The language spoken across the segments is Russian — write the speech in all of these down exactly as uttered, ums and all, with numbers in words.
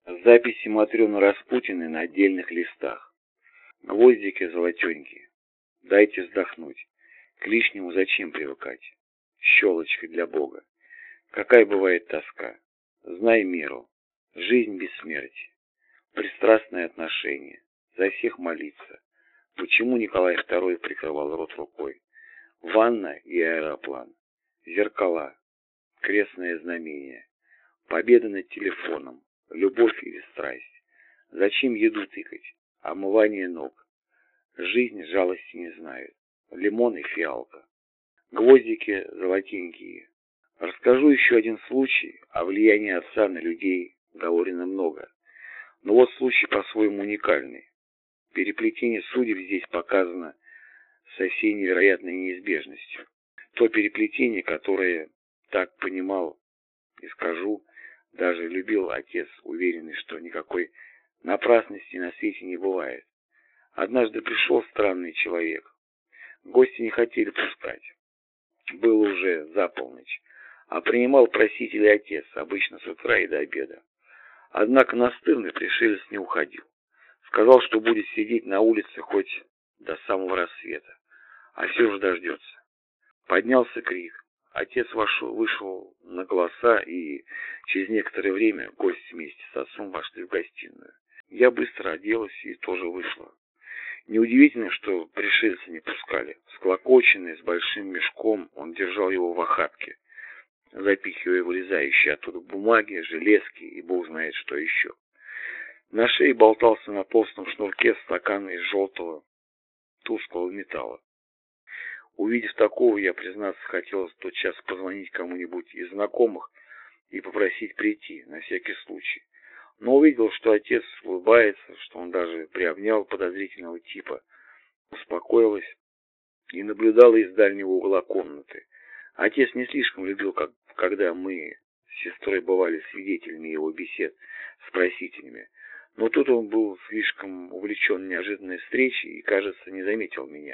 Записи Матрёны Распутиной на отдельных листах. Гвоздики золотенькие. Дайте вздохнуть. К лишнему зачем привыкать? Щелочка для Бога. Какая бывает тоска. Знай меру. Жизнь без смерти. Пристрастное отношение. За всех молиться. Почему Николай Второй прикрывал рот рукой? Ванна и аэроплан. Зеркала. Крестное знамение. Победа над телефоном. Любовь или страсть. Зачем еду тыкать? Омывание ног. Жизнь жалости не знает. Лимон и фиалка. Гвоздики золотенькие. Расскажу еще один случай. О влиянии отца на людей говорено много. Но вот случай по-своему уникальный. Переплетение судеб здесь показано со всей невероятной неизбежностью. То переплетение, которое так понимал и скажу, даже любил отец, уверенный, что никакой напрасности на свете не бывает. Однажды пришел странный человек. Гости не хотели пускать. Было уже за полночь. А принимал просителей отец, обычно с утра и до обеда. Однако настырный пришелец не уходил. Сказал, что будет сидеть на улице хоть до самого рассвета. А все же дождется. Поднялся крик. Отец вошел, вышел на голоса, и через некоторое время гости вместе с отцом вошли в гостиную. Я быстро оделась и тоже вышла. Неудивительно, что пришельца не пускали. Всклокоченный, с большим мешком, он держал его в охапке, запихивая вылезающие оттуда бумаги, железки и бог знает что еще. На шее болтался на толстом шнурке стакан из желтого тусклого металла. Увидев такого, я, признаться, хотел тотчас позвонить кому-нибудь из знакомых и попросить прийти, на всякий случай. Но увидел, что отец улыбается, что он даже приобнял подозрительного типа, успокоилась и наблюдала из дальнего угла комнаты. Отец не слишком любил, как, когда мы с сестрой бывали свидетелями его бесед с просителями, но тут он был слишком увлечен неожиданной встречей и, кажется, не заметил меня.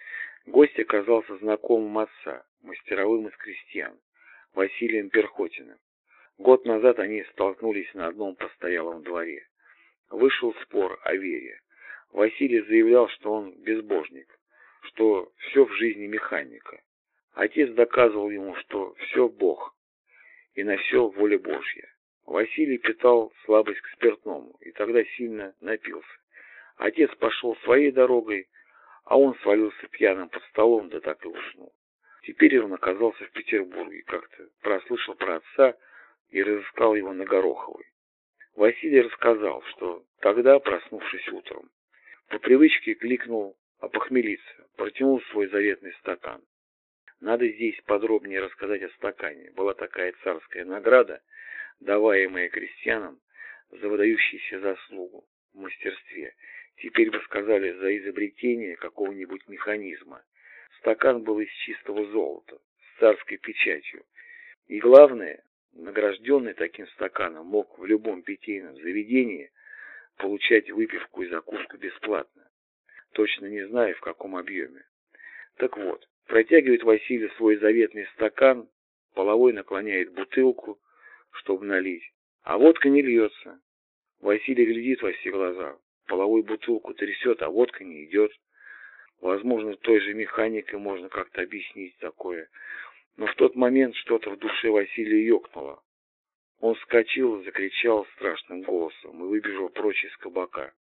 Гость оказался знакомым отца, мастеровым из крестьян, Василием Перхотиным. Год назад они столкнулись на одном постоялом дворе. Вышел спор о вере. Василий заявлял, что он безбожник, что все в жизни механика. Отец доказывал ему, что все Бог, и на все воля Божья. Василий питал слабость к спиртному, и тогда сильно напился. Отец пошел своей дорогой, а он свалился пьяным под столом, да так и уснул. Теперь он оказался в Петербурге, как-то прослышал про отца и разыскал его на Гороховой. Василий рассказал, что тогда, проснувшись утром, по привычке кликнул опохмелиться, протянул свой заветный стакан. Надо здесь подробнее рассказать о стакане. Была такая царская награда, даваемая крестьянам за выдающуюся заслугу в мастерстве. Теперь бы сказали, за изобретение какого-нибудь механизма. Стакан был из чистого золота, с царской печатью. И главное, награжденный таким стаканом мог в любом питейном заведении получать выпивку и закуску бесплатно. Точно не знаю, в каком объеме. Так вот, протягивает Василий свой заветный стакан, половой наклоняет бутылку, чтобы налить, а водка не льется. Василий глядит во все глаза, половой бутылку трясет, а водка не идет. Возможно, той же механикой можно как-то объяснить такое. Но в тот момент что-то в душе Василия ёкнуло. Он вскочил и закричал страшным голосом и выбежал прочь из кабака.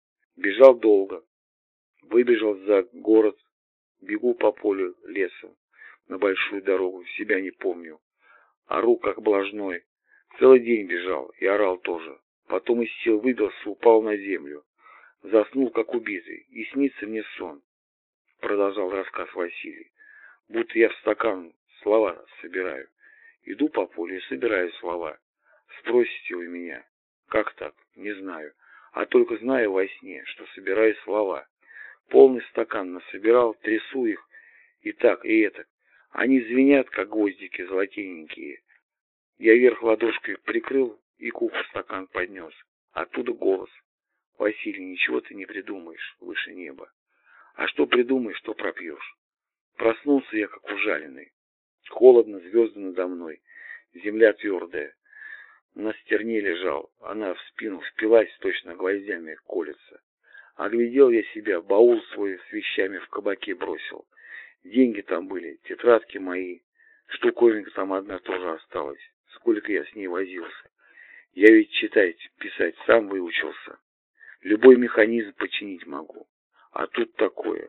Бежал долго. Выбежал за город, бегу по полю леса на большую дорогу, себя не помню. Ору, как блажной. Целый день бежал и орал тоже. Потом из сил выбился, упал на землю. Заснул, как убитый, и снится мне сон. Продолжал рассказ Василий. Будто я в стакан слова собираю. Иду по полю и собираю слова. Спросите вы меня, как так? Не знаю. А только знаю во сне, что собираю слова. Полный стакан насобирал, трясу их, и так, и этак. Они звенят, как гвоздики золотенькие. Я вверх ладошкой прикрыл и к уху стакан поднес. Оттуда голос. Василий, ничего ты не придумаешь выше неба. А что придумаешь, что пропьешь. Проснулся я, как ужаленный. Холодно, звезды надо мной. Земля твердая. На стерне лежал, она в спину впилась, точно гвоздями колется. Оглядел я себя, баул свой с вещами в кабаке бросил. Деньги там были, тетрадки мои. Штуковинка там одна тоже осталась. Сколько я с ней возился. Я ведь читать, писать сам выучился. Любой механизм починить могу. А тут такое.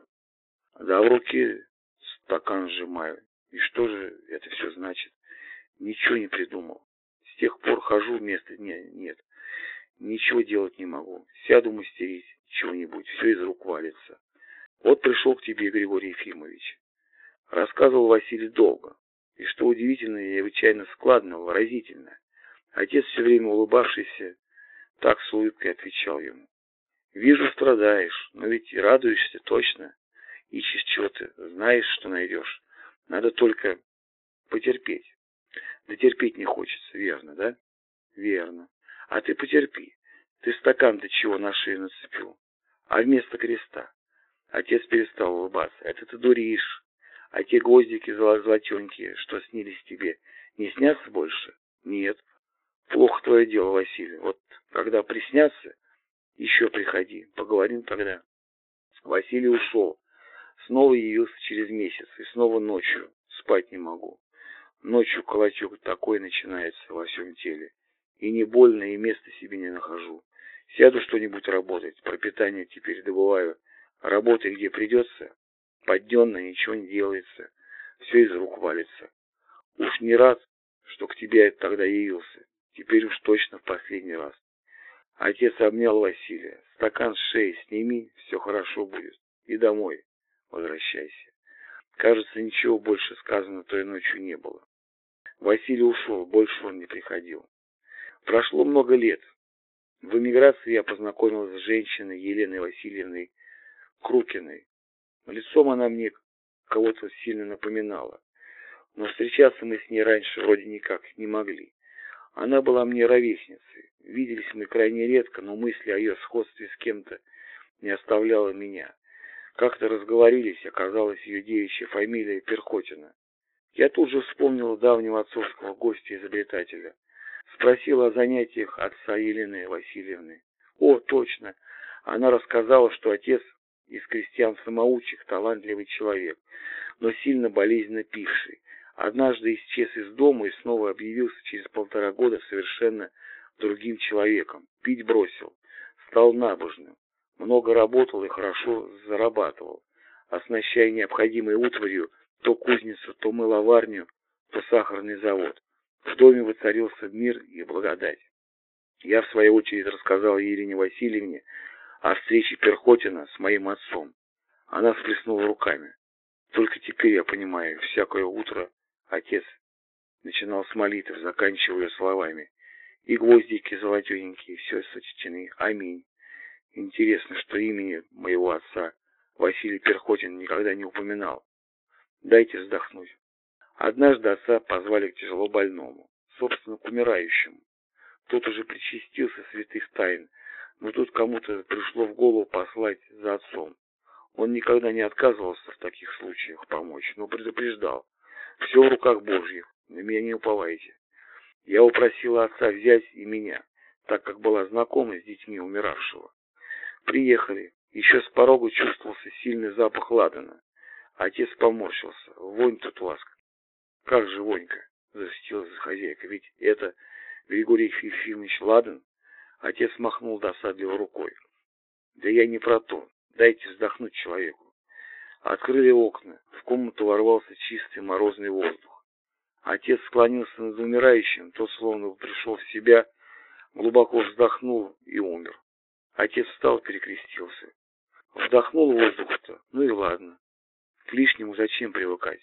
Да в руки стакан сжимаю. И что же это все значит? Ничего не придумал. С тех пор хожу, места не, нет. Ничего делать не могу. Сяду мастерить чего-нибудь, все из рук валится. Вот пришел к тебе Григорий Ефимович. Рассказывал Василий долго. И что удивительно, необычайно складно, выразительно. Отец, все время улыбавшийся, так с улыбкой отвечал ему. Вижу, страдаешь, но ведь и радуешься точно. Ищешь чего-то, знаешь, что найдешь. Надо только потерпеть. Да терпеть не хочется, верно, да? Верно. А ты потерпи. Ты стакан-то чего на шею нацепил? А вместо креста? Отец перестал улыбаться. Это ты дуришь. А те гвоздики золотенькие, что снились тебе, не снятся больше? Нет. Плохо твое дело, Василий. Вот когда приснятся, еще приходи. Поговорим тогда. Василий ушел. Снова явился через месяц. И снова ночью. Спать не могу. Ночью колотек такой начинается во всем теле. И не больно, и места себе не нахожу. Сяду что-нибудь работать. Пропитание теперь добываю. Работай где придется. Подденно ничего не делается. Все из рук валится. Уж не рад, что к тебе я тогда явился. Теперь уж точно в последний раз. Отец обнял Василия. Стакан с шеи сними, все хорошо будет. И домой возвращайся. Кажется, ничего больше сказано той ночью не было. Василий ушел, больше он не приходил. Прошло много лет. В эмиграции я познакомился с женщиной Еленой Васильевной Крукиной. Лицом она мне кого-то сильно напоминала. Но встречаться мы с ней раньше вроде никак не могли. Она была мне ровесницей. Виделись мы крайне редко, но мысли о ее сходстве с кем-то не оставляла меня. Как-то разговорились, оказалась ее девичья фамилия Перхотина. Я тут же вспомнил давнего отцовского гостя-изобретателя. Спросил о занятиях отца Елены Васильевны. О, точно! Она рассказала, что отец из крестьян-самоучек, талантливый человек, но сильно болезненно пивший. Однажды исчез из дома и снова объявился через полтора года совершенно другим человеком. Пить бросил, стал набожным, много работал и хорошо зарабатывал, оснащая необходимой утварью то кузницу, то мыловарню, то сахарный завод. В доме воцарился мир и благодать. Я, в свою очередь, рассказал Елене Васильевне о встрече Перхотина с моим отцом. Она всплеснула руками. Только теперь я понимаю, всякое утро отец начинал с молитв, заканчивая словами. И гвоздики золотенькие, все сочтены. Аминь. Интересно, что имени моего отца Василий Перхотин никогда не упоминал. Дайте вздохнуть. Однажды отца позвали к тяжелобольному, собственно, к умирающему. Тот уже причастился святых тайн, но тут кому-то пришло в голову послать за отцом. Он никогда не отказывался в таких случаях помочь, но предупреждал. Все в руках Божьих, на меня не уповайте. Я упросила отца взять и меня, так как была знакома с детьми умиравшего. Приехали. Еще с порога чувствовался сильный запах ладана. Отец поморщился. Вонь тут у вас. Как же вонька? Засветилась хозяйка. Ведь это Григорий Ефимович Ладан. Отец махнул досадливо рукой. Да я не про то. Дайте вздохнуть человеку. Открыли окна. В комнату ворвался чистый морозный воздух. Отец склонился над умирающим. Тот словно пришел в себя, глубоко вздохнул и умер. Отец встал, перекрестился. Вдохнул воздух-то. Ну и ладно. К лишнему зачем привыкать?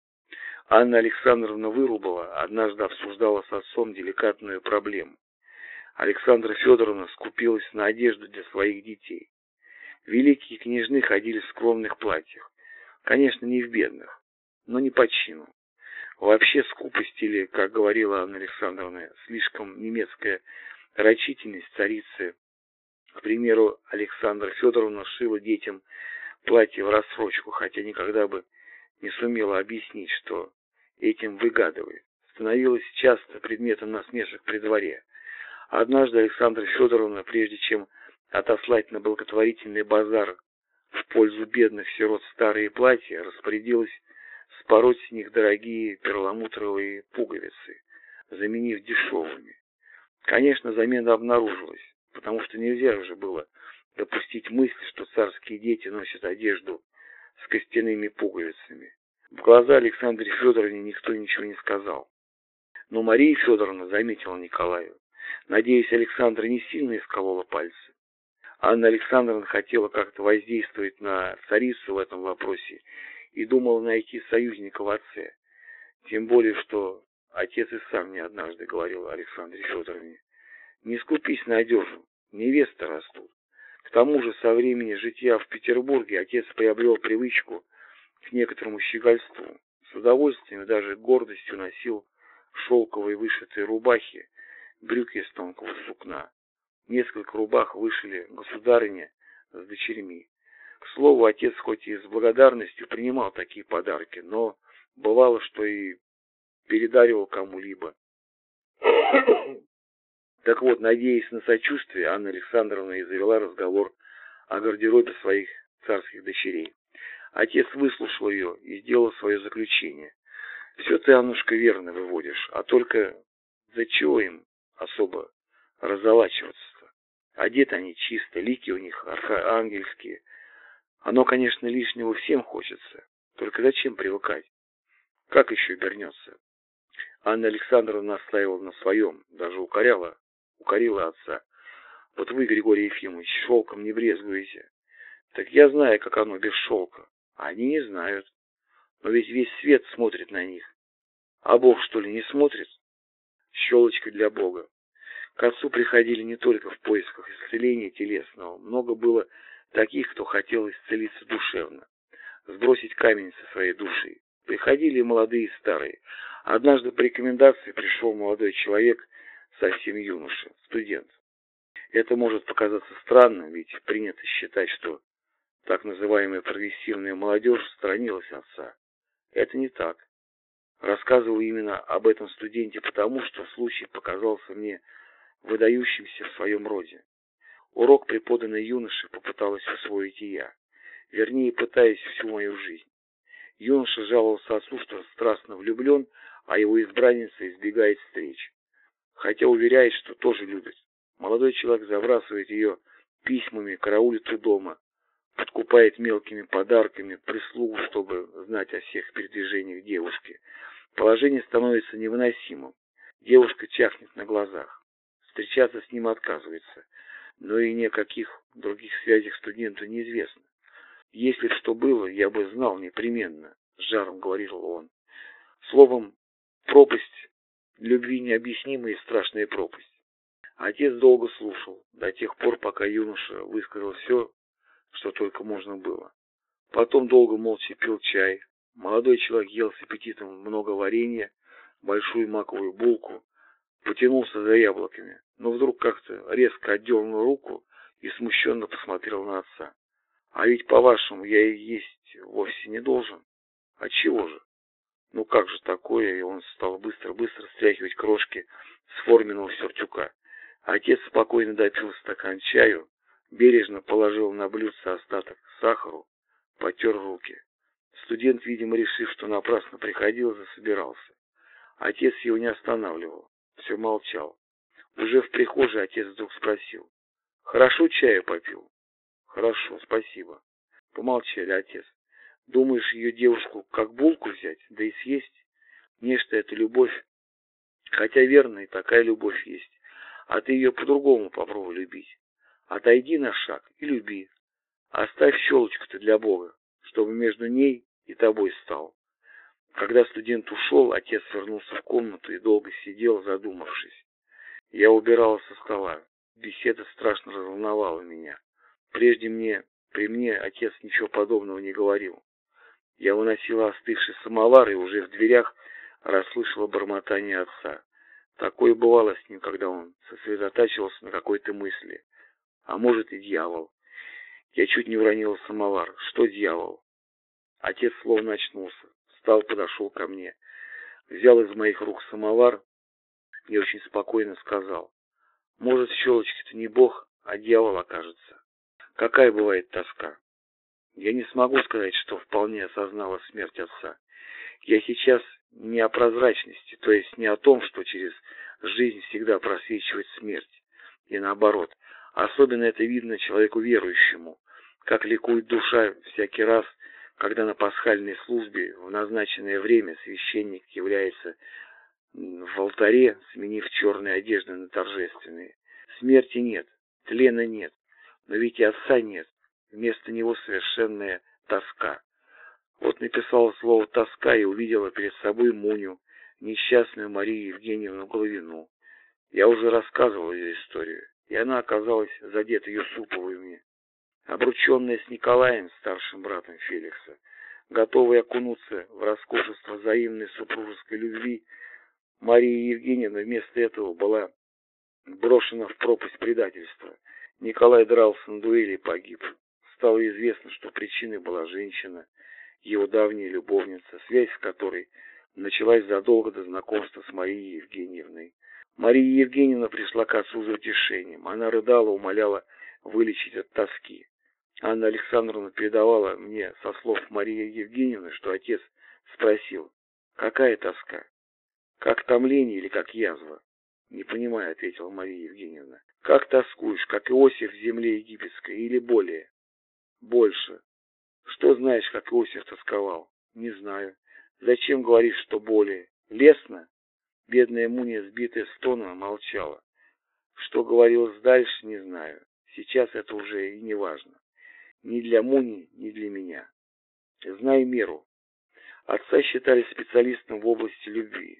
Анна Александровна Вырубова однажды обсуждала с отцом деликатную проблему. Александра Федоровна скупилась на одежду для своих детей. Великие княжны ходили в скромных платьях. Конечно, не в бедных, но не по чину. Вообще скупость или, как говорила Анна Александровна, слишком немецкая рачительность царицы. К примеру, Александра Федоровна шила детям платье в рассрочку, хотя никогда бы не сумела объяснить, что этим выгадывает. Становилась часто предметом насмешек при дворе. Однажды Александра Федоровна, прежде чем отослать на благотворительный базар в пользу бедных сирот старые платья, распорядилась спороть с них дорогие перламутровые пуговицы, заменив дешевыми. Конечно, замена обнаружилась, потому что нельзя уже было допустить мысль, что царские дети носят одежду с костяными пуговицами. В глаза Александре Федоровне никто ничего не сказал. Но Мария Федоровна заметила Николаю. Надеюсь, Александра не сильно исколола пальцы. Анна Александровна хотела как-то воздействовать на царицу в этом вопросе и думала найти союзника в отце. Тем более, что отец и сам мне однажды говорил Александре Федоровне: не скупись на одежду, невесты растут. К тому же со времени житья в Петербурге отец приобрел привычку к некоторому щегольству. С удовольствием и даже гордостью носил шелковые вышитые рубахи, брюки из тонкого сукна. Несколько рубах вышили государыне с дочерьми. К слову, отец хоть и с благодарностью принимал такие подарки, но бывало, что и передаривал кому-либо. Так вот, надеясь на сочувствие, Анна Александровна и завела разговор о гардеробе своих царских дочерей. Отец выслушал ее и сделал свое заключение. Все ты, Аннушка, верно выводишь, а только за чего им особо разолачиваться-то? Одеты они чисто, лики у них архангельские. Оно, конечно, лишнего всем хочется, только зачем привыкать? Как еще обернется? Анна Александровна настаивала на своем, даже укоряла, укорила отца. Вот вы, Григорий Ефимович, шелком не брезгуете. Так я знаю, как оно без шелка. А они не знают. Но ведь весь свет смотрит на них. А Бог, что ли, не смотрит? Щелочка для Бога. К отцу приходили не только в поисках исцеления телесного. Много было таких, кто хотел исцелиться душевно, сбросить камень со своей души. Приходили и молодые, и старые. Однажды по рекомендации пришел молодой человек, совсем юноша, студент. Это может показаться странным, ведь принято считать, что так называемая прогрессивная молодежь сторонилась отца. Это не так. Рассказываю именно об этом студенте потому, что случай показался мне выдающимся в своем роде. Урок, преподанный юноше, попыталась усвоить и я. Вернее, пытаясь всю мою жизнь. Юноша жаловался отцу, что страстно влюблен, а его избранница избегает встреч. Хотя уверяет, что тоже любит. Молодой человек забрасывает ее письмами, караулит у дома, подкупает мелкими подарками прислугу, чтобы знать о всех передвижениях девушки. Положение становится невыносимым. Девушка чахнет на глазах. Встречаться с ним отказывается. Но и ни о каких других связях студенту неизвестно. Если б что было, я бы знал непременно, с жаром говорил он. Словом, пропасть любви необъяснимая и страшная пропасть. Отец долго слушал, до тех пор, пока юноша высказал все, что только можно было. Потом долго молча пил чай. Молодой человек ел с аппетитом много варенья, большую маковую булку, потянулся за яблоками, но вдруг как-то резко отдернул руку и смущенно посмотрел на отца. А ведь, по-вашему, я и есть вовсе не должен. Отчего же? Ну как же такое? И он стал быстро-быстро стряхивать крошки с форменного сюртюка. Отец спокойно допил стакан чаю, бережно положил на блюдце остаток сахару, потер руки. Студент, видимо, решив, что напрасно приходил, засобирался. Отец его не останавливал, все молчал. Уже в прихожей отец вдруг спросил: «Хорошо чаю попил?» «Хорошо, спасибо». Помолчали. Отец: «Думаешь, ее девушку как булку взять, да и съесть? Нечто это любовь. Хотя верно, и такая любовь есть. А ты ее по-другому попробуй любить. Отойди на шаг и люби. Оставь щелочку-то для Бога, чтобы между ней и тобой стал». Когда студент ушел, отец вернулся в комнату и долго сидел, задумавшись. Я убирал со стола. Беседа страшно разволновала меня. Прежде мне, при мне отец ничего подобного не говорил. Я выносил остывший самовар и уже в дверях расслышал бормотание отца. Такое бывало с ним, когда он сосредотачивался на какой-то мысли. А может и дьявол. Я чуть не уронил самовар. Что дьявол? Отец словно очнулся. Встал, подошел ко мне. Взял из моих рук самовар и очень спокойно сказал: Может, щелочки-то не Бог, а дьявол окажется. Какая бывает тоска? Я не смогу сказать, что вполне осознала смерть отца. Я сейчас не о прозрачности, то есть не о том, что через жизнь всегда просвечивает смерть. И наоборот. Особенно это видно человеку верующему, как ликует душа всякий раз, когда на пасхальной службе в назначенное время священник является в алтаре, сменив черные одежды на торжественные. Смерти нет, тлена нет, но ведь и отца нет. Вместо него совершенная тоска. Вот написала слово «тоска» и увидела перед собой Муню, несчастную Марию Евгеньевну Головину. Я уже рассказывал ее историю, и она оказалась задета Юсуповыми. Обрученная с Николаем, старшим братом Феликса, готовая окунуться в роскошество взаимной супружеской любви, Мария Евгеньевна вместо этого была брошена в пропасть предательства. Николай дрался на дуэли и погиб. Стало известно, что причиной была женщина, его давняя любовница, связь с которой началась задолго до знакомства с Марией Евгеньевной. Мария Евгеньевна пришла к отцу за утешением. Она рыдала, умоляла вылечить от тоски. Анна Александровна передавала мне со слов Марии Евгеньевны, что отец спросил: «Какая тоска? Как томление или как язва?» «Не понимаю», — ответила Мария Евгеньевна. «Как тоскуешь, как Иосиф в земле египетской, или более?» «Больше». «Что знаешь, как Иосиф тосковал?» «Не знаю». «Зачем говоришь, что более?» «Лестно?» Бедная Муния, сбитая с тона, молчала. Что говорилось дальше, не знаю. Сейчас это уже и не важно. Ни для Муни, ни для меня. Знай меру. Отца считали специалистом в области любви.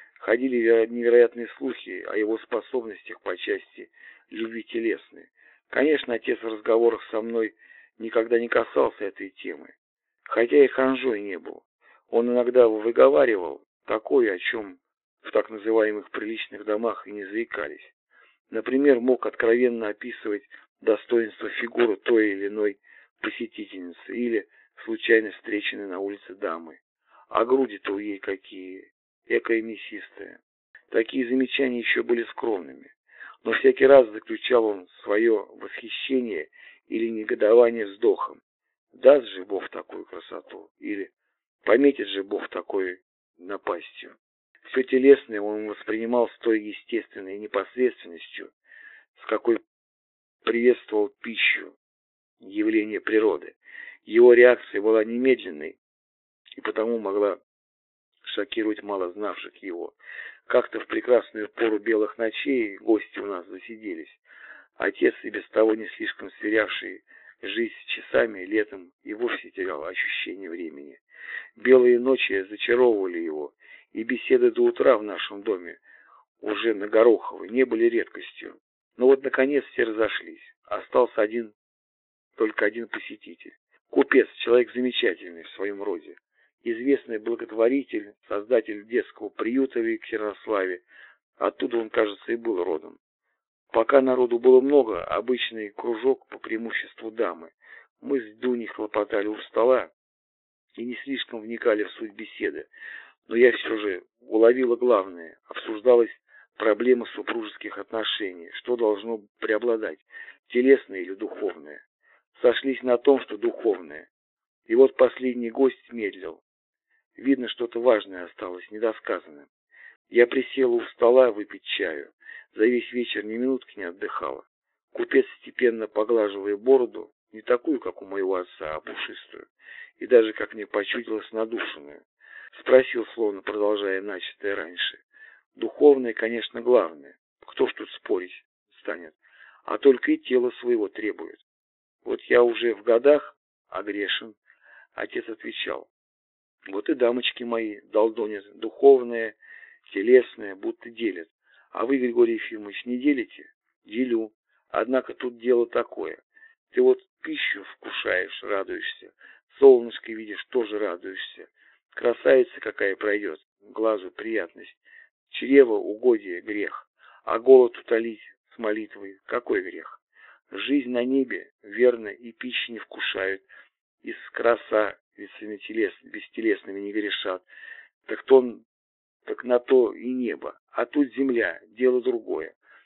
Ходили невероятные слухи о его способностях по части любви телесной. Конечно, отец в разговорах со мной никогда не касался этой темы. Хотя и ханжой не был. Он иногда выговаривал такое, о чем в так называемых приличных домах и не заикались. Например, мог откровенно описывать достоинство фигуры той или иной посетительницы или случайно встреченной на улице дамы. А груди-то у ей какие, экая мясистая. Такие замечания еще были скромными. Но всякий раз заключал он свое восхищение или негодование вздохом. Даст же Бог такую красоту, или пометит же Бог такой напастью. Все телесное он воспринимал с той естественной непосредственностью, с какой приветствовал пищу, явление природы. Его реакция была немедленной и потому могла шокировать мало знавших его. Как-то в прекрасную пору белых ночей гости у нас засиделись. Отец, и без того не слишком сверявший жизнь с часами, летом и вовсе терял ощущение времени. Белые ночи зачаровывали его, и беседы до утра в нашем доме, уже на Гороховой, не были редкостью. Но вот, наконец, все разошлись. Остался один, только один посетитель. Купец, человек замечательный в своем роде. Известный благотворитель, создатель детского приюта в Екатеринославе. Оттуда он, кажется, и был родом. Пока народу было много, обычный кружок по преимуществу дамы. Мы с Дуней хлопотали у стола и не слишком вникали в суть беседы. Но я все же уловила главное. Обсуждалась проблема супружеских отношений. Что должно преобладать, телесное или духовное? Сошлись на том, что духовное. И вот последний гость медлил. Видно, что-то важное осталось недосказанным. Я присела у стола выпить чаю. За весь вечер ни минутки не отдыхала. Купец, степенно поглаживая бороду, не такую, как у моего отца, а пушистую, и даже, как мне почудилось, надушенную, спросил, словно продолжая начатое раньше. Духовное, конечно, главное. Кто ж тут спорить станет? А только и тело своего требует. Вот я уже в годах, а грешен. Отец отвечал. Вот и дамочки мои долдонят духовное, телесное, будто делят. А вы, Григорий Ефимович, не делите? Делю. Однако тут дело такое. Ты вот пищу вкушаешь, радуешься. Солнышко видишь, тоже радуешься. Красавица какая пройдет, глазу приятность. Чрево угодие грех. А голод утолить с молитвой какой грех? Жизнь на небе, верно, и пищи не вкушают. И с красавицами телес, бестелесными не грешат. Так то, так на то и небо. А тут земля, дело другое.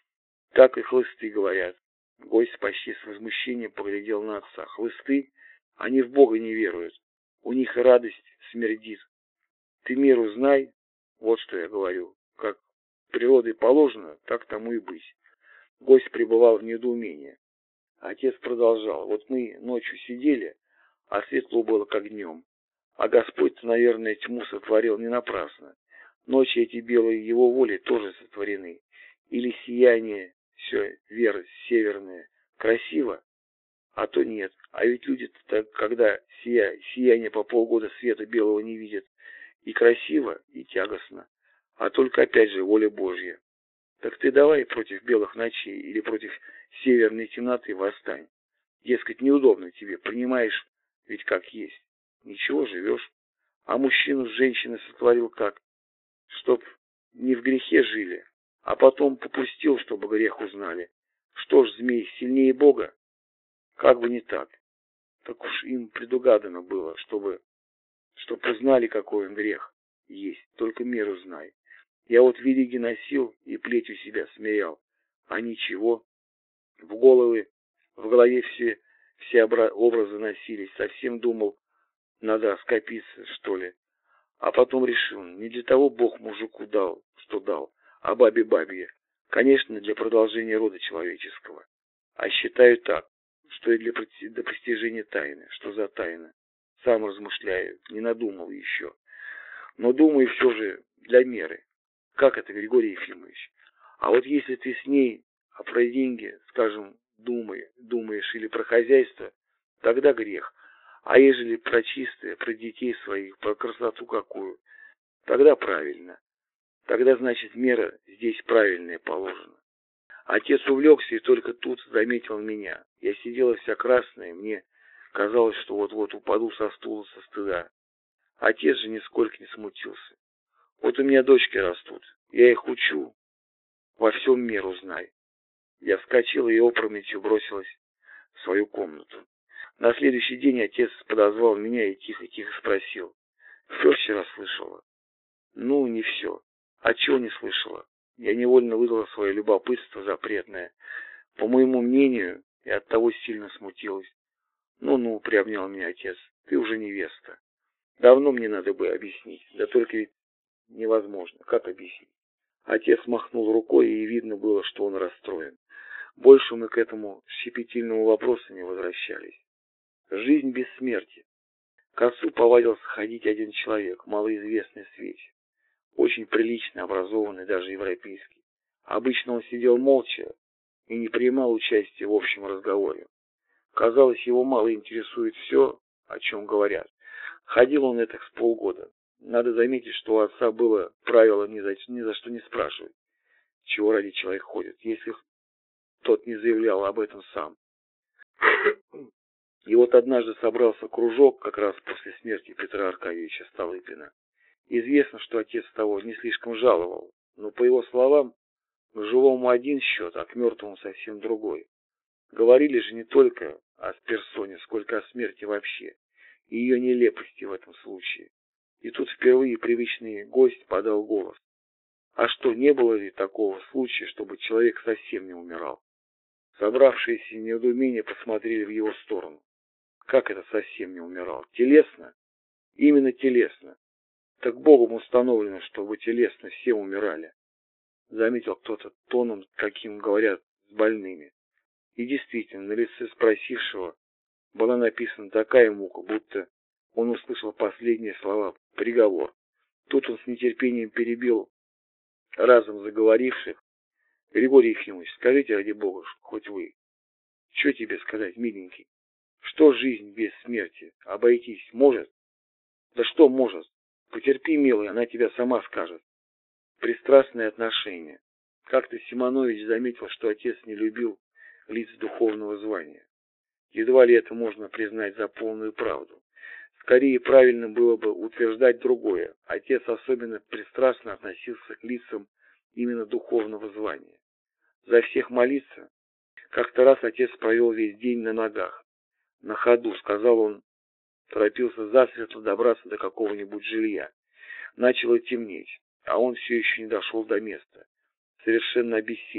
Так и хлысты говорят. Гость почти с возмущением поглядел на отца. Хлысты? Они в Бога не веруют. У них и радость смердит. Ты меру знай, вот что я говорю. Как природой положено, так тому и быть. Гость пребывал в недоумении. Отец продолжал. Вот мы ночью сидели, а светло было как днем. А Господь-то, наверное, тьму сотворил не напрасно. Ночи эти белые его воли тоже сотворены. Или сияние, все, вера северная, красиво, а то нет. А ведь люди-то, когда сия, сияние по полгода света белого не видят, и красиво, и тягостно. А только опять же воля Божья. Так ты давай против белых ночей или против северной темноты восстань. Дескать, неудобно тебе, понимаешь, ведь как есть. Ничего, живешь. А мужчину с женщиной сотворил как? Чтоб не в грехе жили, а потом попустил, чтобы грех узнали. Что ж, змей, сильнее Бога? Как бы не так. Так уж им предугадано было, чтобы, чтоб узнали, какой он грех есть. Только меру знай. Я вот вериги носил и плеть у себя смеял. А ничего. В головы, в голове все, все образы носились. Совсем думал, надо скопиться, что ли. А потом решил, не для того Бог мужику дал, что дал, а бабе бабье. Конечно, для продолжения рода человеческого. А считаю так, что и для, для постижения тайны. Что за тайна? Сам размышляю, не надумал еще. Но думаю все же для меры. Как это, Григорий Ефимович? А вот если ты с ней, а про деньги, скажем, думай, думаешь или про хозяйство, тогда грех. А ежели про чистое, про детей своих, про красоту какую, тогда правильно. Тогда, значит, мера здесь правильная положена. Отец увлекся и только тут заметил меня. Я сидела вся красная, мне казалось, что вот-вот упаду со стула со стыда. Отец же нисколько не смутился. Вот у меня дочки растут, я их учу, во всем меру знай. Я вскочила и опрометью бросилась в свою комнату. На следующий день отец подозвал меня и тихо-тихо спросил. Все вчера слышала? Ну, не все. А чего не слышала? Я невольно выдала свое любопытство запретное. По моему мнению, и оттого сильно смутилась. Ну-ну, приобнял меня отец, ты уже невеста. Давно мне надо бы объяснить, да только ведь невозможно. Как объяснить? Отец махнул рукой, и видно было, что он расстроен. Больше мы к этому щепетильному вопросу не возвращались. Жизнь без смерти. К отцу повадился ходить один человек, малоизвестный в свете. Очень прилично образованный, даже европейский. Обычно он сидел молча и не принимал участия в общем разговоре. Казалось, его мало интересует все, о чем говорят. Ходил он это с полгода. Надо заметить, что у отца было правило ни за, ни за что не спрашивать, чего ради человек ходит, если тот не заявлял об этом сам. И вот однажды собрался кружок, как раз после смерти Петра Аркадьевича Столыпина. Известно, что отец того не слишком жаловал, но, по его словам, к живому один счет, а к мертвому совсем другой. Говорили же не только о персоне, сколько о смерти вообще, и ее нелепости в этом случае. И тут впервые привычный гость подал голос. А что, не было ли такого случая, чтобы человек совсем не умирал? Собравшиеся в недоумении посмотрели в его сторону. Как это совсем не умирал? Телесно? Именно телесно. Так Богом установлено, чтобы телесно все умирали. Заметил кто-то тоном, каким говорят с больными. И действительно, на лице спросившего была написана такая мука, будто он услышал последние слова «приговор». Тут он с нетерпением перебил разом заговоривших. Григорий Ефимович, скажите ради Бога, хоть вы. Что тебе сказать, миленький? Что жизнь без смерти? Обойтись может? Да что может? Потерпи, милый, она тебя сама скажет. Пристрастное отношение. Как-то Симонович заметил, что отец не любил лиц духовного звания. Едва ли это можно признать за полную правду. Скорее, правильно было бы утверждать другое. Отец особенно пристрастно относился к лицам именно духовного звания. За всех молиться? Как-то раз отец провел весь день на ногах. На ходу, сказал он, торопился засветло добраться до какого-нибудь жилья. Начало темнеть, а он все еще не дошел до места, совершенно обессиленный.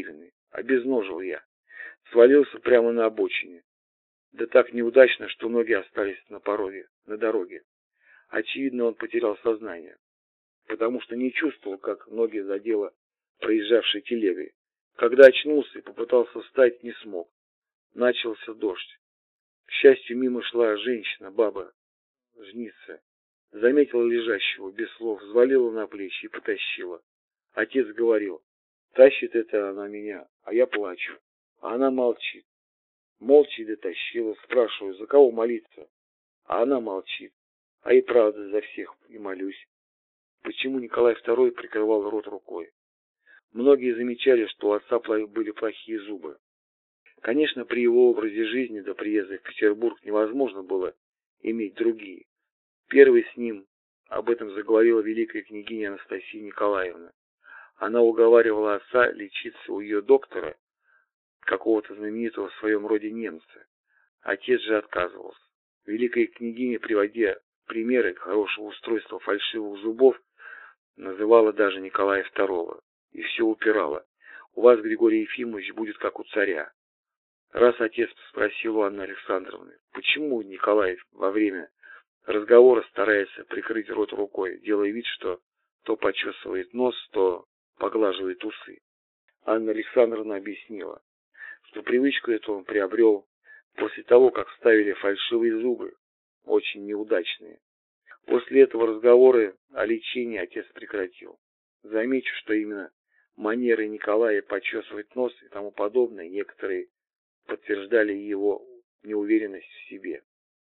обезножил я. Свалился прямо на обочине. Да так неудачно, что ноги остались на пороге, на дороге. Очевидно, он потерял сознание, потому что не чувствовал, как ноги задело проезжавшей телегой. Когда очнулся и попытался встать, не смог. Начался дождь. К счастью, мимо шла женщина, баба, жница. Заметила лежащего, без слов, взвалила на плечи и потащила. Отец говорил: тащит это она меня, а я плачу. А она молчит. Молча и дотащила. Спрашиваю: за кого молиться? А она молчит. А и правда за всех и молюсь. Почему Николай второй прикрывал рот рукой? Многие замечали, что у отца были плохие зубы. Конечно, при его образе жизни до приезда в Петербург невозможно было иметь другие. Первой с ним об этом заговорила великая княгиня Анастасия Николаевна. Она уговаривала отца лечиться у ее доктора, какого-то знаменитого в своем роде немца. Отец же отказывался. Великая княгиня, приводя примеры хорошего устройства фальшивых зубов, называла даже Николая второго. И все упирала: у вас, Григорий Ефимович, будет как у царя. Раз отец спросил у Анны Александровны, почему Николай во время разговора старается прикрыть рот рукой, делая вид, что то почесывает нос, то поглаживает усы. Анна Александровна объяснила, что привычку эту он приобрел после того, как вставили фальшивые зубы, очень неудачные. После этого разговоры о лечении отец прекратил. Замечу, что именно манеры Николая почесывать нос и тому подобное некоторые подтверждали его неуверенность в себе.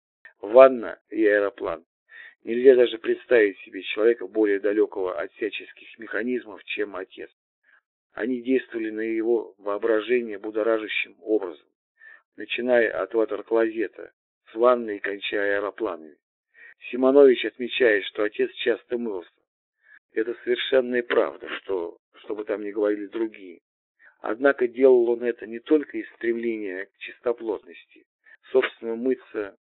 Ванна и аэроплан. Нельзя даже представить себе человека более далекого от всяческих механизмов, чем отец. Они действовали на его воображение будоражащим образом, начиная от ватер-клозета с ванной и кончая аэропланами. Симонович отмечает, что отец часто мылся. Это совершенная правда, что, что бы там ни говорили другие. Однако делал он это не только из стремления к чистоплотности. Собственно, мыться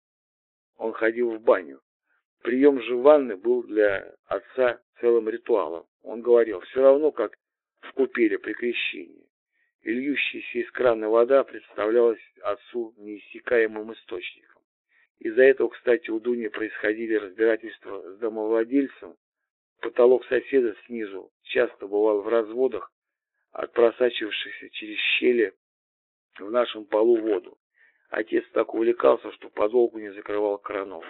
он ходил в баню. Прием же ванны был для отца целым ритуалом. Он говорил: все равно, как в купели при крещении. И льющаяся из крана вода представлялась отцу неиссякаемым источником. Из-за этого, кстати, у Дуни происходили разбирательства с домовладельцем. Потолок соседа снизу часто бывал в разводах от просачивавшихся через щели в нашем полу воду. Отец так увлекался, что подолгу не закрывал кранов.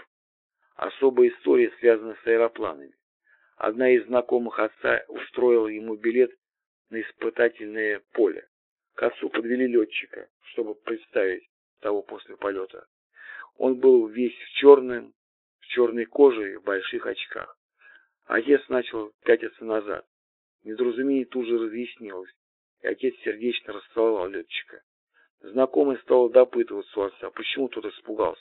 Особая история связана с аэропланами. Одна из знакомых отца устроила ему билет на испытательное поле. К отцу подвели летчика, чтобы представить того после полета. Он был весь в черном, в черной коже и в больших очках. Отец начал пятиться назад. Недоразумение тут же разъяснилось, и отец сердечно расцеловал летчика. Знакомый стал допытываться у отца, почему тот испугался.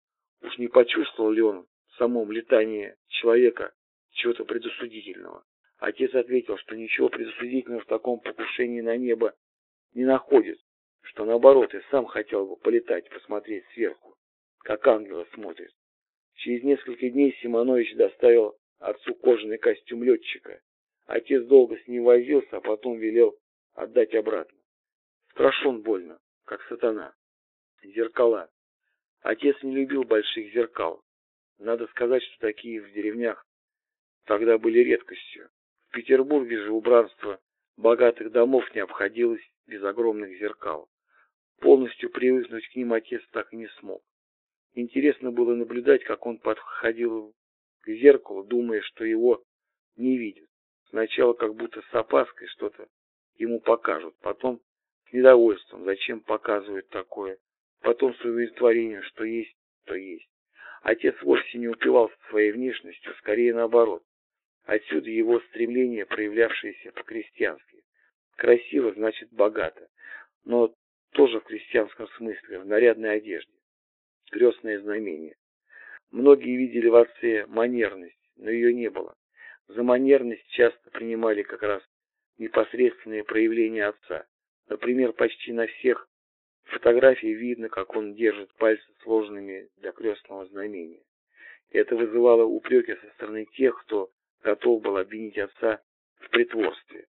Уж не почувствовал ли он в самом летании человека чего-то предосудительного? Отец ответил, что ничего предосудительного в таком покушении на небо не находит, что наоборот и сам хотел бы полетать, посмотреть сверху, как ангелы смотрят. Через несколько дней Симонович доставил отцу кожаный костюм летчика. Отец долго с ним возился, а потом велел отдать обратно. Страшен больно, как сатана. Зеркала. Отец не любил больших зеркал. Надо сказать, что такие в деревнях тогда были редкостью. В Петербурге же убранство богатых домов не обходилось без огромных зеркал. Полностью привыкнуть к ним отец так и не смог. Интересно было наблюдать, как он подходил к зеркалу, думая, что его не видят. Сначала как будто с опаской что-то ему покажут, потом с недовольством, зачем показывают такое, потом с удовлетворением, что есть, то есть. Отец вовсе не упивался своей внешностью, скорее наоборот. Отсюда его стремление, проявлявшееся по-крестьянски. Красиво значит богато, но тоже в крестьянском смысле, в нарядной одежде. Крестное знамение. Многие видели в отце манерность, но ее не было. За манерность часто принимали как раз непосредственные проявления отца. Например, почти на всех фотографиях видно, как он держит пальцы сложенными для крестного знамения. Это вызывало упреки со стороны тех, кто готов был обвинить отца в притворстве.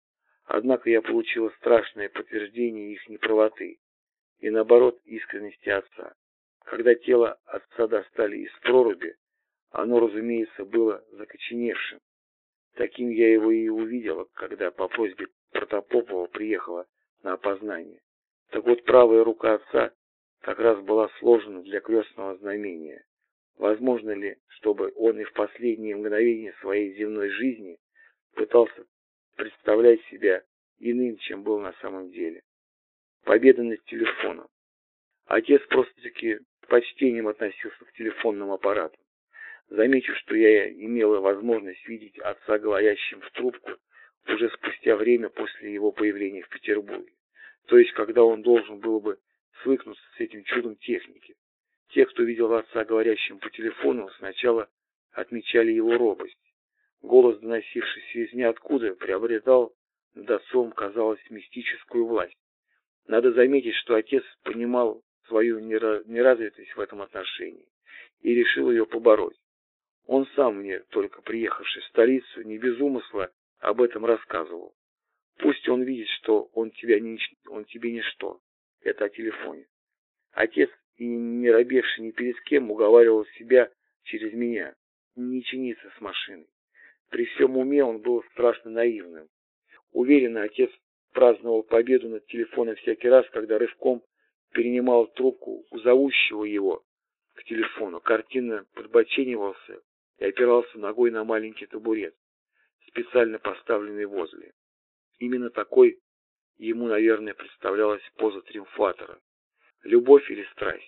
Однако я получила страшное подтверждение их неправоты и, наоборот, искренности отца. Когда тело отца достали из проруби, оно, разумеется, было закоченевшим. Таким я его и увидела, когда по просьбе Протопопова приехала на опознание. Так вот, правая рука отца как раз была сложена для крестного знамения. Возможно ли, чтобы он и в последние мгновения своей земной жизни пытался представлять себя иным, чем был на самом деле? Победа над телефоном. Отец просто-таки с почтением относился к телефонным аппаратам. Замечу, что я имела возможность видеть отца говорящим в трубку уже спустя время после его появления в Петербурге. То есть, когда он должен был бы свыкнуться с этим чудом техники. Те, кто видел отца говорящим по телефону, сначала отмечали его робость. Голос, доносившийся из ниоткуда, приобретал над отцом, казалось, мистическую власть. Надо заметить, что отец понимал свою неразвитость в этом отношении и решил ее побороть. Он сам мне, только приехавший в столицу, не без умысла об этом рассказывал. Пусть он видит, что он, тебя не, он тебе ничто. Это о телефоне. Отец, и не робевший ни перед кем, уговаривал себя через меня не чиниться с машиной. При всем уме он был страшно наивным. Уверенно, отец праздновал победу над телефоном всякий раз, когда рывком перенимал трубку у зовущего его к телефону, картинно подбоченивался и опирался ногой на маленький табурет, специально поставленный возле. Именно такой ему, наверное, представлялась поза триумфатора. Любовь или страсть?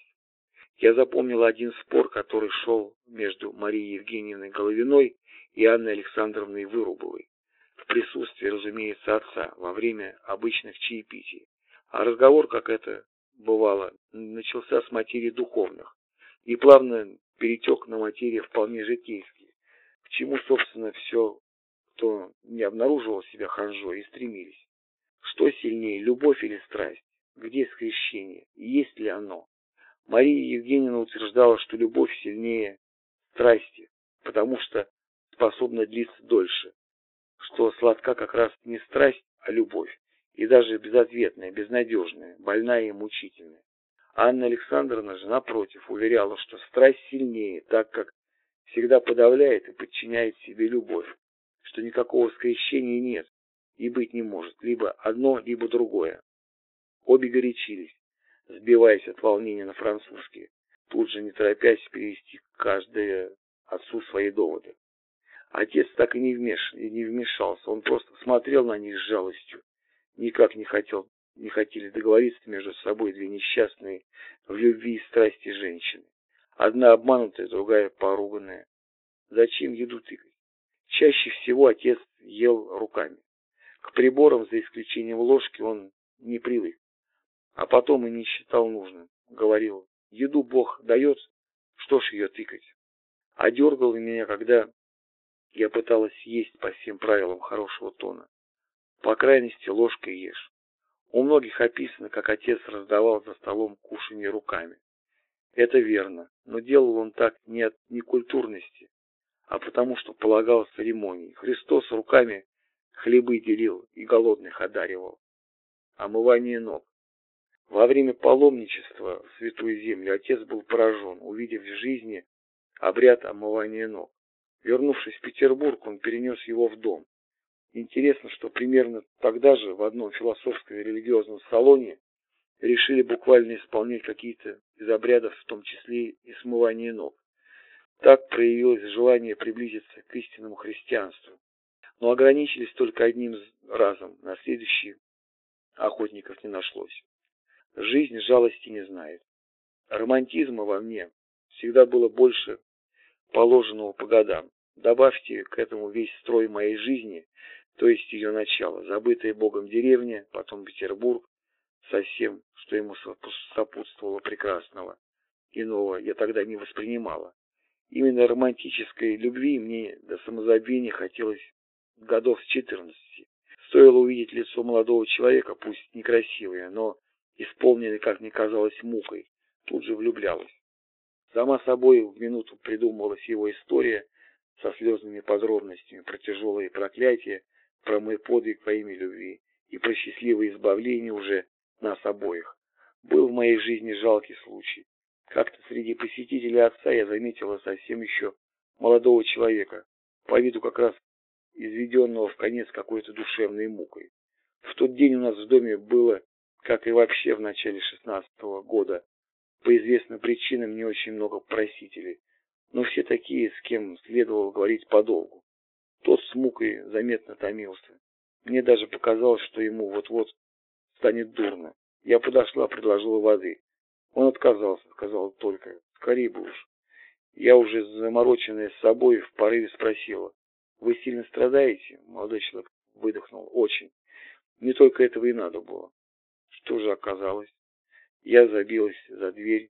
Я запомнил один спор, который шел между Марией Евгеньевной Головиной и Анной Александровной Вырубовой. В присутствии, разумеется, отца, во время обычных чаепитий. А разговор, как это бывало, начался с материи духовных и плавно перетек на материи вполне житейские, к чему, собственно, все, кто не обнаруживал себя ханжой, и стремились. Что сильнее, любовь или страсть? Где скрещение? И есть ли оно? Мария Евгеньевна утверждала, что любовь сильнее страсти, потому что способна длиться дольше, что сладка как раз не страсть, а любовь, и даже безответная, безнадежная, больная и мучительная. Анна Александровна же, напротив, уверяла, что страсть сильнее, так как всегда подавляет и подчиняет себе любовь, что никакого скрещения нет и быть не может, либо одно, либо другое. Обе горячились, сбиваясь от волнения на французский, тут же не торопясь перевести каждое отцу свои доводы. Отец так и не, вмеш... и не вмешался, он просто смотрел на них с жалостью. Никак не хотел, не хотели договориться между собой две несчастные в любви и страсти женщины. Одна обманутая, другая поруганная. Зачем еду тыкать? Чаще всего отец ел руками. К приборам, за исключением ложки, он не привык. А потом и не считал нужным. Говорил, еду Бог дает, что ж ее тыкать. А дергал меня, когда я пыталась есть по всем правилам хорошего тона. По крайности, ложкой ешь. У многих описано, как отец раздавал за столом кушанье руками. Это верно, но делал он так не от некультурности, а потому что полагал церемонии. Христос руками хлебы делил и голодных одаривал. Омывание ног. Во время паломничества в Святую Землю отец был поражен, увидев в жизни обряд омывания ног. Вернувшись в Петербург, он перенес его в дом. Интересно, что примерно тогда же в одном философском и религиозном салоне решили буквально исполнять какие-то из обрядов, в том числе и смывание ног. Так проявилось желание приблизиться к истинному христианству. Но ограничились только одним разом, на следующий охотников не нашлось. Жизнь жалости не знает. Романтизма во мне всегда было больше положенного по годам. Добавьте к этому весь строй моей жизни, то есть ее начало, забытая Богом деревня, потом Петербург, со всем, что ему сопутствовало прекрасного. Иного я тогда не воспринимала. Именно романтической любви мне до самозабвения хотелось годов с четырнадцати. Стоило увидеть лицо молодого человека, пусть некрасивое, но исполненное, как мне казалось, мукой, тут же влюблялась. Сама собой в минуту придумывалась его история со слезными подробностями про тяжелые проклятия, про мой подвиг во имя любви и про счастливое избавление уже нас обоих. Был в моей жизни жалкий случай. Как-то среди посетителей отца я заметила совсем еще молодого человека, по виду как раз изведенного в конец какой-то душевной мукой. В тот день у нас в доме было, как и вообще в начале шестнадцатого года, по известным причинам не очень много просителей, но все такие, с кем следовало говорить подолгу. Тот с мукой заметно томился. Мне даже показалось, что ему вот-вот станет дурно. Я подошла, предложила воды. Он отказался, сказал только: «Скорей бы уж». Я уже замороченная с собой в порыве спросила: «Вы сильно страдаете?» Молодой человек выдохнул: «Очень». Мне только этого и надо было. Что же оказалось? Я забилась за дверь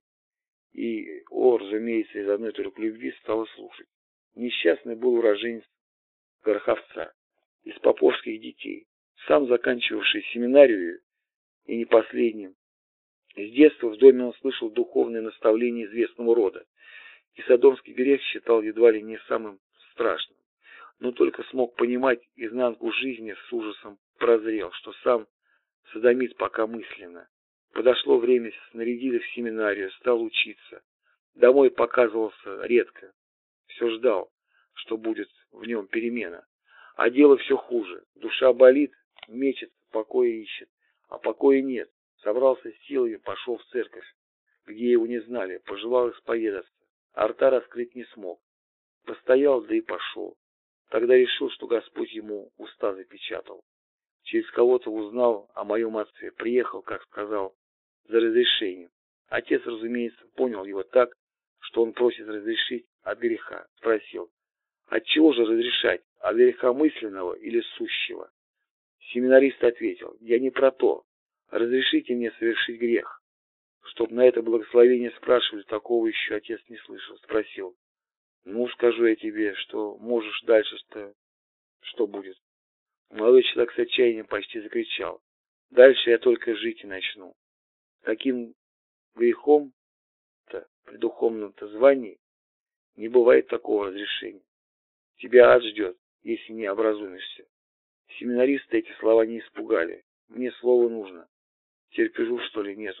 и, о, разумеется, из одной только любви стала слушать. Несчастный был уроженец Гороховца, из поповских детей, сам заканчивавший семинарию и не последним. С детства в доме он слышал духовные наставления известного рода, и содомский грех считал едва ли не самым страшным, но только смог понимать изнанку жизни, с ужасом прозрел, что сам содомит пока мысленно. Подошло время, снарядили в семинарию, стал учиться. Домой показывался редко, все ждал, что будет в нем перемена. А дело все хуже, душа болит, мечется, покоя ищет, а покоя нет. Собрался с силами, пошел в церковь, где его не знали, пожелал исповедаться, а рта раскрыть не смог. Постоял, да и пошел. Тогда решил, что Господь ему уста запечатал. Через кого-то узнал о моем отце, приехал, как сказал, за разрешением. Отец, разумеется, понял его так, что он просит разрешить от греха. Спросил: от чего же разрешать, от греха мысленного или сущего? Семинарист ответил: я не про то. Разрешите мне совершить грех. Чтоб на это благословение спрашивали, такого еще отец не слышал. Спросил: ну, скажу я тебе, что можешь дальше-то, что будет? Молодой человек с отчаянием почти закричал: дальше я только жить и начну. Таким грехом-то, при духовном-то звании, не бывает такого разрешения. Тебя ад ждет, если не образумишься. Семинаристы эти слова не испугали. Мне слово нужно. Терпежу, что ли, нету?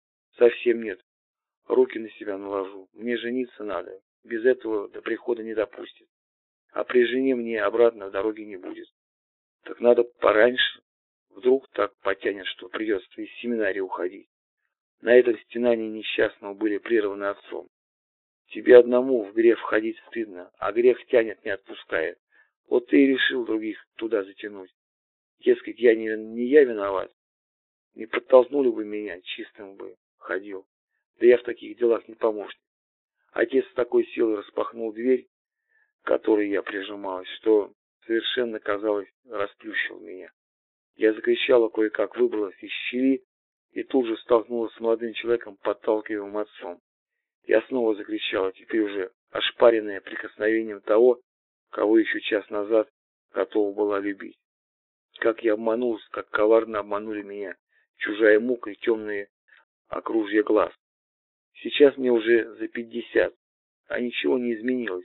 Совсем нет. Руки на себя наложу. Мне жениться надо. Без этого до прихода не допустит. А при жене мне обратно дороги не будет. Так надо пораньше. Вдруг так потянет, что придется из семинарии уходить. На этом стенания несчастного были прерваны отцом. Тебе одному в грех входить стыдно, а грех тянет, не отпускает. Вот ты и решил других туда затянуть. Дескать, я не, не я виноват. Не подтолкнули бы меня, чистым бы ходил. Да я в таких делах не помощник. Отец с такой силой распахнул дверь, к которой я прижималась, что совершенно, казалось, расплющил меня. Я закричала, кое-как выбралась из щели и тут же столкнулась с молодым человеком, подталкиваемым отцом. Я снова закричала, теперь уже ошпаренная прикосновением того, кого еще час назад готова была любить. Как я обманулась, как коварно обманули меня чужая мука и темные окружья глаз. Сейчас мне уже за пятьдесят, а ничего не изменилось.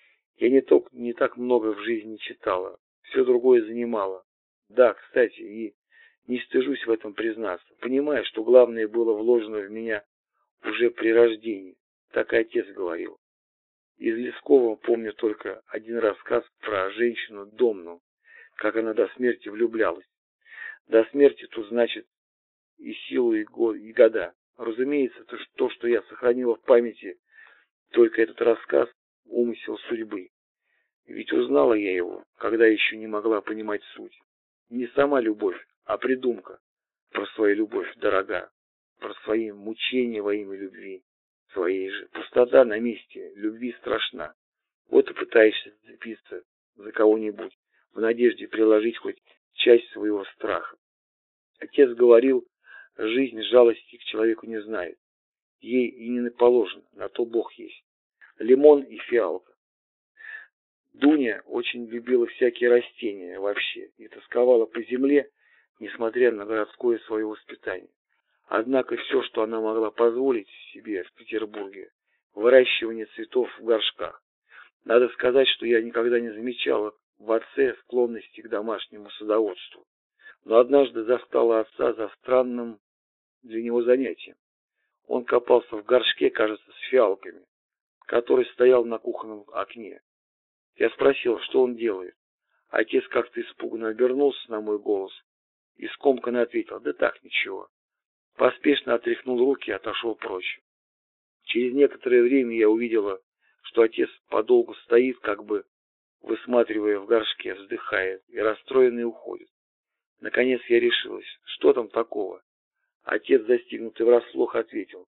Я не, только, не так много в жизни читала, все другое занимало. Да, кстати, и не стыжусь в этом признаться, понимая, что главное было вложено в меня уже при рождении. Так и отец говорил. Из Лескова помню только один рассказ про женщину Домну, как она до смерти влюблялась. До смерти тут значит и силу, и, год, и года. Разумеется, то, то, что я сохранила в памяти, только этот рассказ — умысел судьбы. Ведь узнала я его, когда еще не могла понимать суть. Не сама любовь, а придумка про свою любовь дорога, про свои мучения во имя любви своей же. Пустота на месте любви страшна. Вот и пытаешься зацепиться за кого-нибудь в надежде приложить хоть часть своего страха. Отец говорил, жизнь жалости к человеку не знает. Ей и не положено, на то Бог есть. Лимон и фиалка. Дуня очень любила всякие растения вообще и тосковала по земле, несмотря на городское свое воспитание. Однако все, что она могла позволить себе в Петербурге, выращивание цветов в горшках. Надо сказать, что я никогда не замечала в отце склонности к домашнему садоводству. но однажды застала отца за странным для него занятием. Он копался в горшке, кажется, с фиалками, который стоял на кухонном окне. Я спросил, что он делает. Отец как-то испуганно обернулся на мой голос и скомканно ответил: да так, ничего. Поспешно отряхнул руки и отошел прочь. Через некоторое время я увидела, что отец подолгу стоит, как бы высматривая в горшке, вздыхает и расстроенный уходит. Наконец я решилась: что там такого? Отец, застигнутый врасплох, ответил: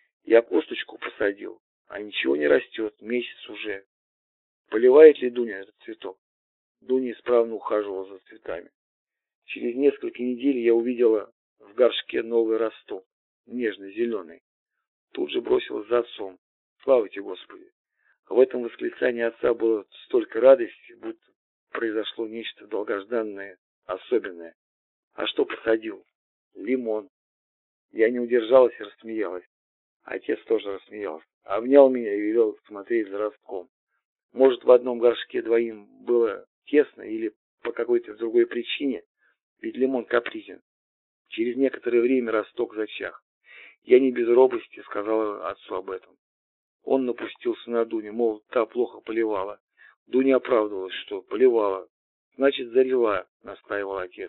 я косточку посадил, а ничего не растет, месяц уже. Поливает ли Дуня этот цветок? Дуня исправно ухаживала за цветами. Через несколько недель я увидела в горшке новый росток, нежно-зеленый. Тут же бросилась за отцом. Слава тебе, Господи! В этом восклицании отца было столько радости, будто произошло нечто долгожданное, особенное. А что посадил? Лимон. Я не удержалась и рассмеялась. Отец тоже рассмеялся. Обнял меня и велел смотреть за ростком. Может, в одном горшке двоим было тесно или по какой-то другой причине, ведь лимон капризен. Через некоторое время росток зачах. Я не без робости сказала отцу об этом. Он напустился на Дуню, мол, та плохо поливала. Дуня оправдывалась, что поливала. Значит, залила, настаивал отец.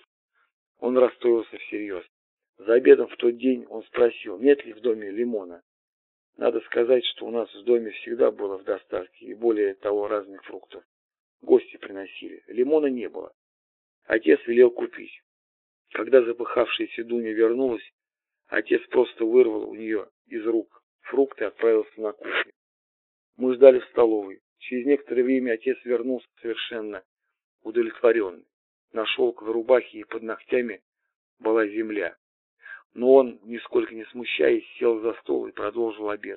Он расстроился всерьез. За обедом в тот день он спросил, нет ли в доме лимона. Надо сказать, что у нас в доме всегда было в достатке и более того разных фруктов. Гости приносили. Лимона не было. Отец велел купить. Когда запыхавшаяся Дуня вернулась, отец просто вырвал у нее из рук фрукты и отправился на кухню. Мы ждали в столовой. Через некоторое время отец вернулся совершенно удовлетворенный. На шелковой рубахе и под ногтями была земля. Но он, нисколько не смущаясь, сел за стол и продолжил обед.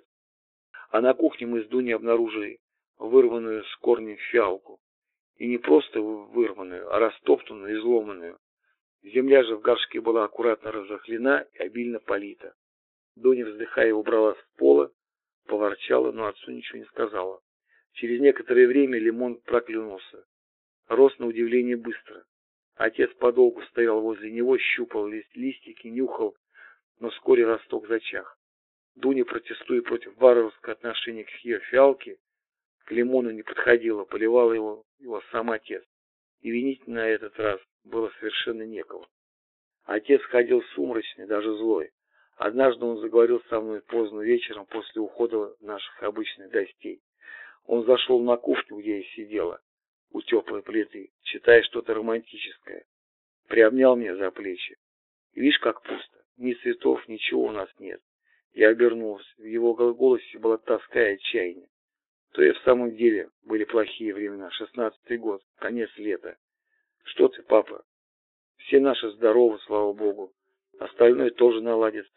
А на кухне мы с Дуней обнаружили вырванную с корнем фиалку. И не просто вырванную, а растоптанную и изломанную. Земля же в горшке была аккуратно разохлена и обильно полита. Дуня, вздыхая, убрала с пола, поворчала, но отцу ничего не сказала. Через некоторое время лимон проклюнулся. Рос на удивление быстро. Отец подолгу стоял возле него, щупал лист, листики, нюхал, но вскоре росток зачах. Дуня, протестуя против варварского отношения к ее фиалке, к лимону не подходила, поливала его, его сам отец. И винить на этот раз было совершенно некого. Отец ходил сумрачный, даже злой. Однажды он заговорил со мной поздно вечером после ухода наших обычных гостей. Он зашел на кухню, где я сидела, у теплой плиты, читая что-то романтическое. Приобнял меня за плечи. Видишь, как пусто. Ни цветов, ничего у нас нет. Я обернулся. В его голосе была тоска и отчаяние. То и в самом деле были плохие времена. Шестнадцатый год, конец лета. Что ты, папа? Все наши здоровы, слава богу. Остальное тоже наладится.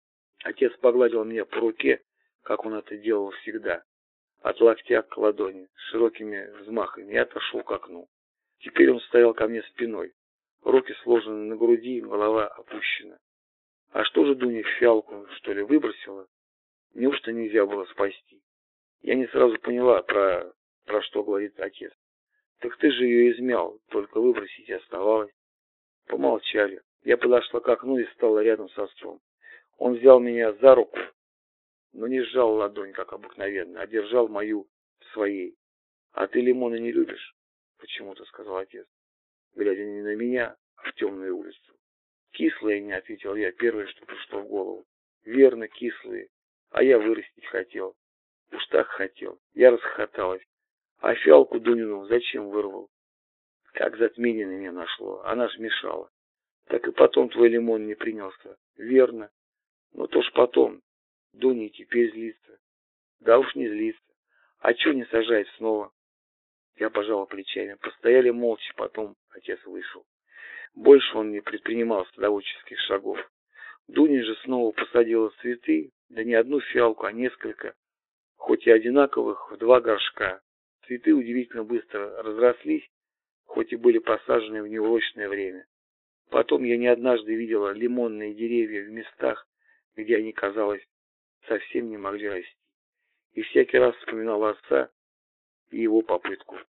Отец погладил меня по руке, как он это делал всегда. От локтя к ладони, с широкими взмахами, и отошел к окну. Теперь он стоял ко мне спиной. Руки сложены на груди, голова опущена. А что же Дуня фиалку, что ли, выбросила? Неужто нельзя было спасти? Я не сразу поняла, про, про что говорит отец. Так ты же ее измял, только выбросить и оставалось. Помолчали. Я подошла к окну и стала рядом с отцом. Он взял меня за руку, но не сжал ладонь, как обыкновенно, а держал мою в своей. А ты лимона не любишь? Почему-то сказал отец, глядя не на меня, а в темную улицу. Кислые, не ответил я, первое, что пришло в голову. Верно, кислые. А я вырастить хотел. Уж так хотел. Я расхохоталась. А фиалку Дунину зачем вырвал? Как затмение на меня нашло. Она ж мешала. Так и потом твой лимон не принялся. Верно. Но то ж потом. Дуня теперь злится. Да уж не злится. А чё не сажает снова? Я пожала плечами. Постояли молча, потом отец вышел. Больше он не предпринимал садоводческих шагов. Дуня же снова посадила цветы, да не одну фиалку, а несколько, хоть и одинаковых, в два горшка. Цветы удивительно быстро разрослись, хоть и были посажены в неурочное время. Потом я не однажды видела лимонные деревья в местах, где они, казалось, совсем не могли расти. И всякий раз вспоминала отца и его попытку